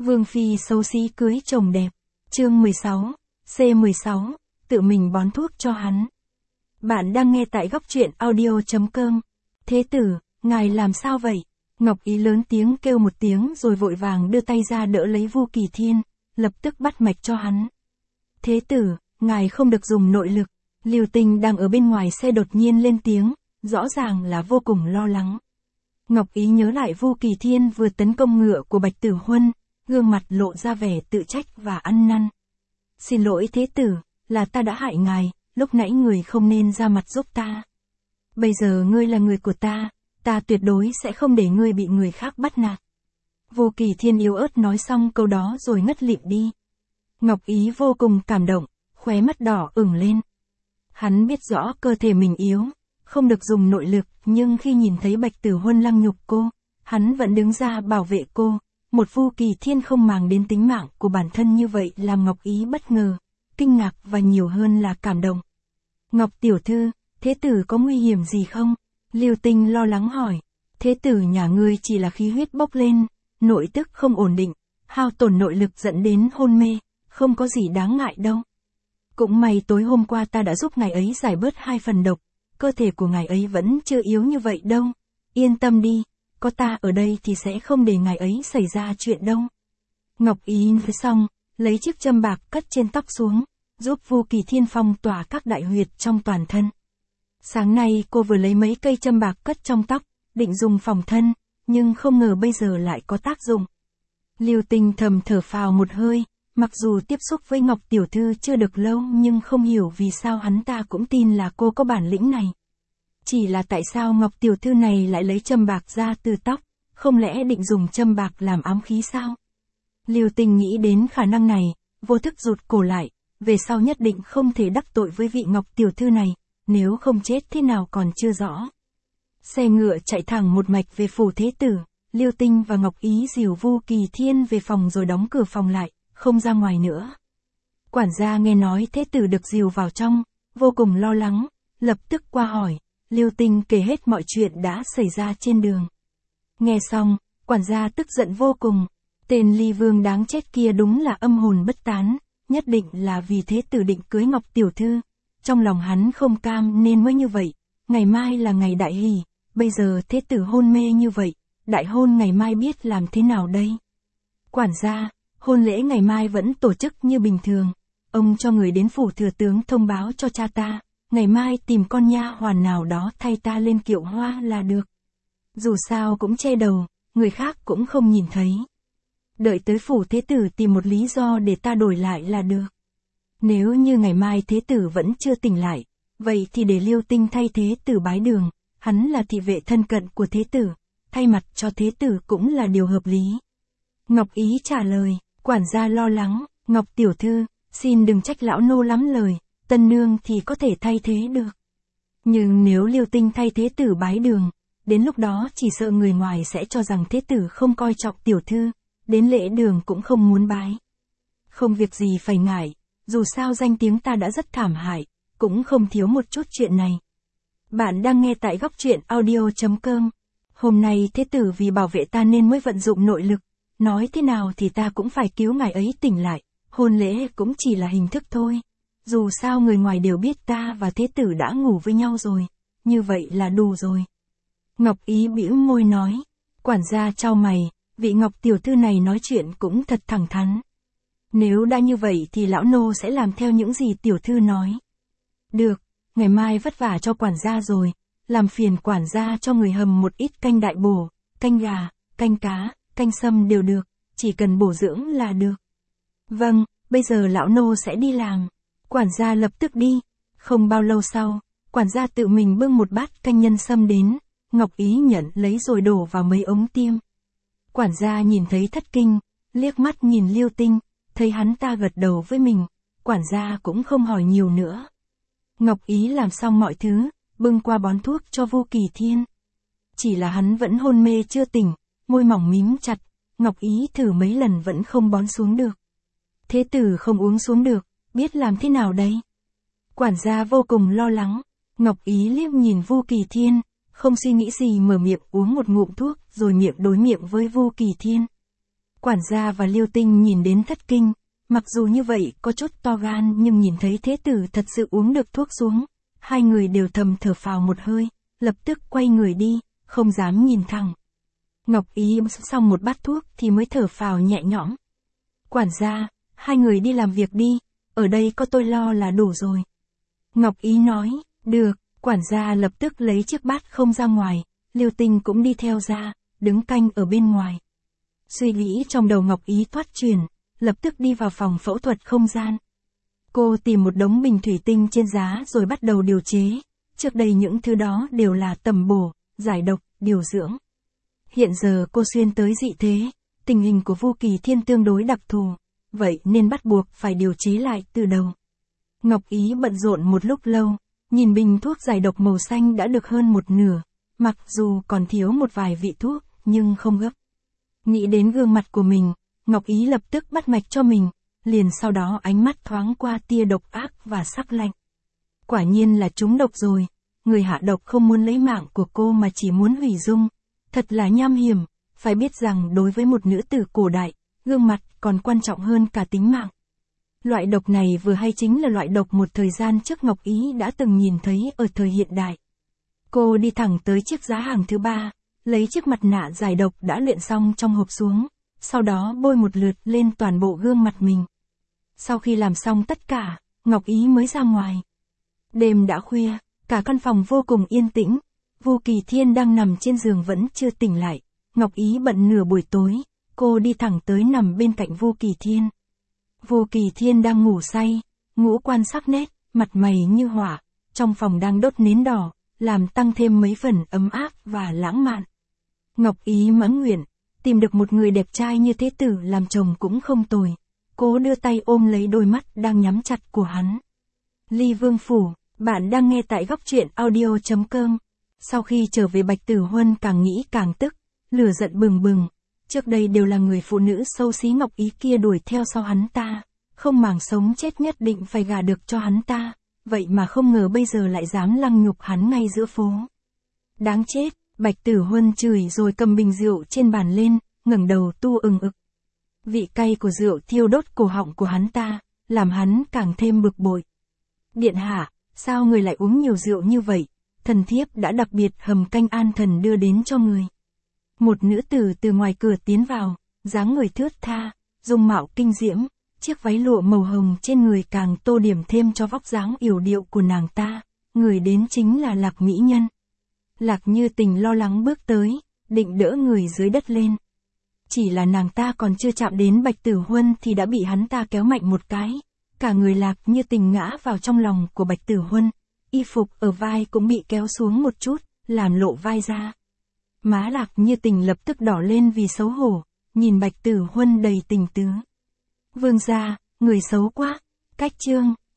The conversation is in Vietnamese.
Vương phi xấu xí cưới chồng đẹp. Chương 16, C16, tự mình bón thuốc cho hắn. Bạn đang nghe tại góc truyện audio.com. Thế tử, ngài làm sao vậy? Ngọc Ý lớn tiếng kêu một tiếng rồi vội vàng đưa tay ra đỡ lấy Vu Kỳ Thiên, lập tức bắt mạch cho hắn. Thế tử, ngài không được dùng nội lực. Liêu Tinh đang ở bên ngoài xe đột nhiên lên tiếng, rõ ràng là vô cùng lo lắng. Ngọc Ý nhớ lại Vu Kỳ Thiên vừa tấn công ngựa của Bạch Tử Huân, gương mặt lộ ra vẻ tự trách và ăn năn. Xin lỗi thế tử, là ta đã hại ngài, lúc nãy người không nên ra mặt giúp ta. Bây giờ ngươi là người của ta, ta tuyệt đối sẽ không để ngươi bị người khác bắt nạt. Vu Kỳ Thiên yếu ớt nói xong câu đó rồi ngất lịm đi. Ngọc Ý vô cùng cảm động, khóe mắt đỏ ửng lên. Hắn biết rõ cơ thể mình yếu, không được dùng nội lực, nhưng khi nhìn thấy Bạch Tử Huân lăng nhục cô, hắn vẫn đứng ra bảo vệ cô. Một Vu Kỳ Thiên không màng đến tính mạng của bản thân như vậy làm Ngọc Ý bất ngờ, kinh ngạc và nhiều hơn là cảm động. Ngọc tiểu thư, thế tử có nguy hiểm gì không? Liêu Tinh lo lắng hỏi. Thế tử nhà ngươi chỉ là khí huyết bốc lên, nội tức không ổn định, hao tổn nội lực dẫn đến hôn mê, không có gì đáng ngại đâu. Cũng may tối hôm qua ta đã giúp ngài ấy giải bớt 2 phần độc, cơ thể của ngài ấy vẫn chưa yếu như vậy đâu. Yên tâm đi, có ta ở đây thì sẽ không để ngài ấy xảy ra chuyện đâu. Ngọc Ý nói xong, lấy chiếc châm bạc cất trên tóc xuống, giúp Vu Kỳ Thiên phong tỏa các đại huyệt trong toàn thân. Sáng nay cô vừa lấy mấy cây châm bạc cất trong tóc, định dùng phòng thân, nhưng không ngờ bây giờ lại có tác dụng. Liêu Tinh thầm thở phào một hơi, mặc dù tiếp xúc với Ngọc tiểu thư chưa được lâu nhưng không hiểu vì sao hắn ta cũng tin là cô có bản lĩnh này. Chỉ là tại sao Ngọc tiểu thư này lại lấy châm bạc ra từ tóc, không lẽ định dùng châm bạc làm ám khí sao? Liêu Tinh nghĩ đến khả năng này, vô thức rụt cổ lại, về sau nhất định không thể đắc tội với vị Ngọc tiểu thư này, nếu không chết thế nào còn chưa rõ. Xe ngựa chạy thẳng một mạch về phủ thế tử, Liêu Tinh và Ngọc Ý dìu Vu Kỳ Thiên về phòng rồi đóng cửa phòng lại, không ra ngoài nữa. Quản gia nghe nói thế tử được dìu vào trong, vô cùng lo lắng, lập tức qua hỏi. Liêu Tinh kể hết mọi chuyện đã xảy ra trên đường. Nghe xong, quản gia tức giận vô cùng. Tên Ly Vương đáng chết kia đúng là âm hồn bất tán, nhất định là vì thế tử định cưới Ngọc tiểu thư. Trong lòng hắn không cam nên mới như vậy. Ngày mai là ngày đại hỷ, bây giờ thế tử hôn mê như vậy, đại hôn ngày mai biết làm thế nào đây? Quản gia, hôn lễ ngày mai vẫn tổ chức như bình thường. Ông cho người đến phủ thừa tướng thông báo cho cha ta. Ngày mai tìm con nha hoàn nào đó thay ta lên kiệu hoa là được. Dù sao cũng che đầu, người khác cũng không nhìn thấy. Đợi tới phủ thế tử tìm một lý do để ta đổi lại là được. Nếu như ngày mai thế tử vẫn chưa tỉnh lại, vậy thì để Liêu Tinh thay thế tử bái đường, hắn là thị vệ thân cận của thế tử, thay mặt cho thế tử cũng là điều hợp lý. Ngọc Ý trả lời, quản gia lo lắng, Ngọc tiểu thư, xin đừng trách lão nô lắm lời. Tân nương thì có thể thay thế được. Nhưng nếu Liêu Tinh thay thế tử bái đường, đến lúc đó chỉ sợ người ngoài sẽ cho rằng thế tử không coi trọng tiểu thư, đến lễ đường cũng không muốn bái. Không việc gì phải ngại, dù sao danh tiếng ta đã rất thảm hại, cũng không thiếu một chút chuyện này. Bạn đang nghe tại góc truyện audio.com. Hôm nay thế tử vì bảo vệ ta nên mới vận dụng nội lực, nói thế nào thì ta cũng phải cứu ngài ấy tỉnh lại, hôn lễ cũng chỉ là hình thức thôi. Dù sao người ngoài đều biết ta và thế tử đã ngủ với nhau rồi, như vậy là đủ rồi. Ngọc Ý bĩu môi nói, quản gia chau mày, vị Ngọc tiểu thư này nói chuyện cũng thật thẳng thắn. Nếu đã như vậy thì lão nô sẽ làm theo những gì tiểu thư nói. Được, ngày mai vất vả cho quản gia rồi, làm phiền quản gia cho người hầm một ít canh đại bổ, canh gà, canh cá, canh sâm đều được, chỉ cần bổ dưỡng là được. Vâng, bây giờ lão nô sẽ đi làm. Quản gia lập tức đi. Không bao lâu sau, quản gia tự mình bưng một bát canh nhân sâm đến, Ngọc Ý nhận lấy rồi đổ vào mấy ống tiêm. Quản gia nhìn thấy thất kinh, liếc mắt nhìn Liêu Tinh, thấy hắn ta gật đầu với mình, quản gia cũng không hỏi nhiều nữa. Ngọc Ý làm xong mọi thứ, bưng qua bón thuốc cho Vu Kỳ Thiên. Chỉ là hắn vẫn hôn mê chưa tỉnh, môi mỏng mím chặt, Ngọc Ý thử mấy lần vẫn không bón xuống được. Thế tử không uống xuống được, biết làm thế nào đây? Quản gia vô cùng lo lắng, Ngọc Ý liếc nhìn Vu Kỳ Thiên, không suy nghĩ gì mở miệng uống một ngụm thuốc rồi miệng đối miệng với Vu Kỳ Thiên. Quản gia và Liêu Tinh nhìn đến thất kinh, mặc dù như vậy có chút to gan nhưng nhìn thấy thế tử thật sự uống được thuốc xuống, hai người đều thầm thở phào một hơi, lập tức quay người đi, không dám nhìn thẳng. Ngọc Ý xong một bát thuốc thì mới thở phào nhẹ nhõm. Quản gia, hai người đi làm việc đi, ở đây có tôi lo là đủ rồi. Ngọc Ý nói, được, quản gia lập tức lấy chiếc bát không ra ngoài, Liêu Tinh cũng đi theo ra, đứng canh ở bên ngoài. Suy nghĩ trong đầu Ngọc Ý thoát chuyển, lập tức đi vào phòng phẫu thuật không gian. Cô tìm một đống bình thủy tinh trên giá rồi bắt đầu điều chế, trước đây những thứ đó đều là tầm bổ, giải độc, điều dưỡng. Hiện giờ cô xuyên tới dị thế, tình hình của Vu Kỳ Thiên tương đối đặc thù, vậy nên bắt buộc phải điều chế lại từ đầu. Ngọc Ý bận rộn một lúc lâu, nhìn bình thuốc giải độc màu xanh đã được hơn một nửa, mặc dù còn thiếu một vài vị thuốc, nhưng không gấp. Nghĩ đến gương mặt của mình, Ngọc Ý lập tức bắt mạch cho mình, liền sau đó ánh mắt thoáng qua tia độc ác và sắc lạnh. Quả nhiên là trúng độc rồi, người hạ độc không muốn lấy mạng của cô mà chỉ muốn hủy dung, thật là nham hiểm, phải biết rằng đối với một nữ tử cổ đại, gương mặt còn quan trọng hơn cả tính mạng. Loại độc này vừa hay chính là loại độc một thời gian trước Ngọc Ý đã từng nhìn thấy ở thời hiện đại. Cô đi thẳng tới chiếc giá hàng thứ 3, lấy chiếc mặt nạ giải độc đã luyện xong trong hộp xuống, sau đó bôi một lượt lên toàn bộ gương mặt mình. Sau khi làm xong tất cả, Ngọc Ý mới ra ngoài. Đêm đã khuya, cả căn phòng vô cùng yên tĩnh, Vu Kỳ Thiên đang nằm trên giường vẫn chưa tỉnh lại. Ngọc Ý bận nửa buổi tối, cô đi thẳng tới nằm bên cạnh Vu Kỳ Thiên. Vu Kỳ Thiên đang ngủ say, ngũ quan sắc nét, mặt mày như hỏa, trong phòng đang đốt nến đỏ, làm tăng thêm mấy phần ấm áp và lãng mạn. Ngọc Ý mãn nguyện, tìm được một người đẹp trai như thế tử làm chồng cũng không tồi. Cô đưa tay ôm lấy đôi mắt đang nhắm chặt của hắn. Ly Vương Phủ, bạn đang nghe tại góc truyện audio.com. Sau khi trở về Bạch Tử Huân càng nghĩ càng tức, lửa giận bừng bừng. Trước đây đều là người phụ nữ xấu xí Ngọc Ý kia đuổi theo sau hắn ta, không màng sống chết nhất định phải gả được cho hắn ta, vậy mà không ngờ bây giờ lại dám lăng nhục hắn ngay giữa phố. Đáng chết, Bạch Tử Huân chửi rồi cầm bình rượu trên bàn lên, ngẩng đầu tu ừng ực. Vị cay của rượu thiêu đốt cổ họng của hắn ta, làm hắn càng thêm bực bội. Điện hạ, sao người lại uống nhiều rượu như vậy? Thần thiếp đã đặc biệt hầm canh an thần đưa đến cho người. Một nữ tử từ ngoài cửa tiến vào, dáng người thướt tha, dung mạo kinh diễm, chiếc váy lụa màu hồng trên người càng tô điểm thêm cho vóc dáng yểu điệu của nàng ta, người đến chính là Lạc mỹ nhân. Lạc Như Tình lo lắng bước tới, định đỡ người dưới đất lên. Chỉ là nàng ta còn chưa chạm đến Bạch Tử Huân thì đã bị hắn ta kéo mạnh một cái, cả người Lạc Như Tình ngã vào trong lòng của Bạch Tử Huân, y phục ở vai cũng bị kéo xuống một chút, làm lộ vai ra. Má Lạc Như Tình lập tức đỏ lên vì xấu hổ, nhìn Bạch Tử Huân đầy tình tứ. Vương gia, người xấu quá, cách chương.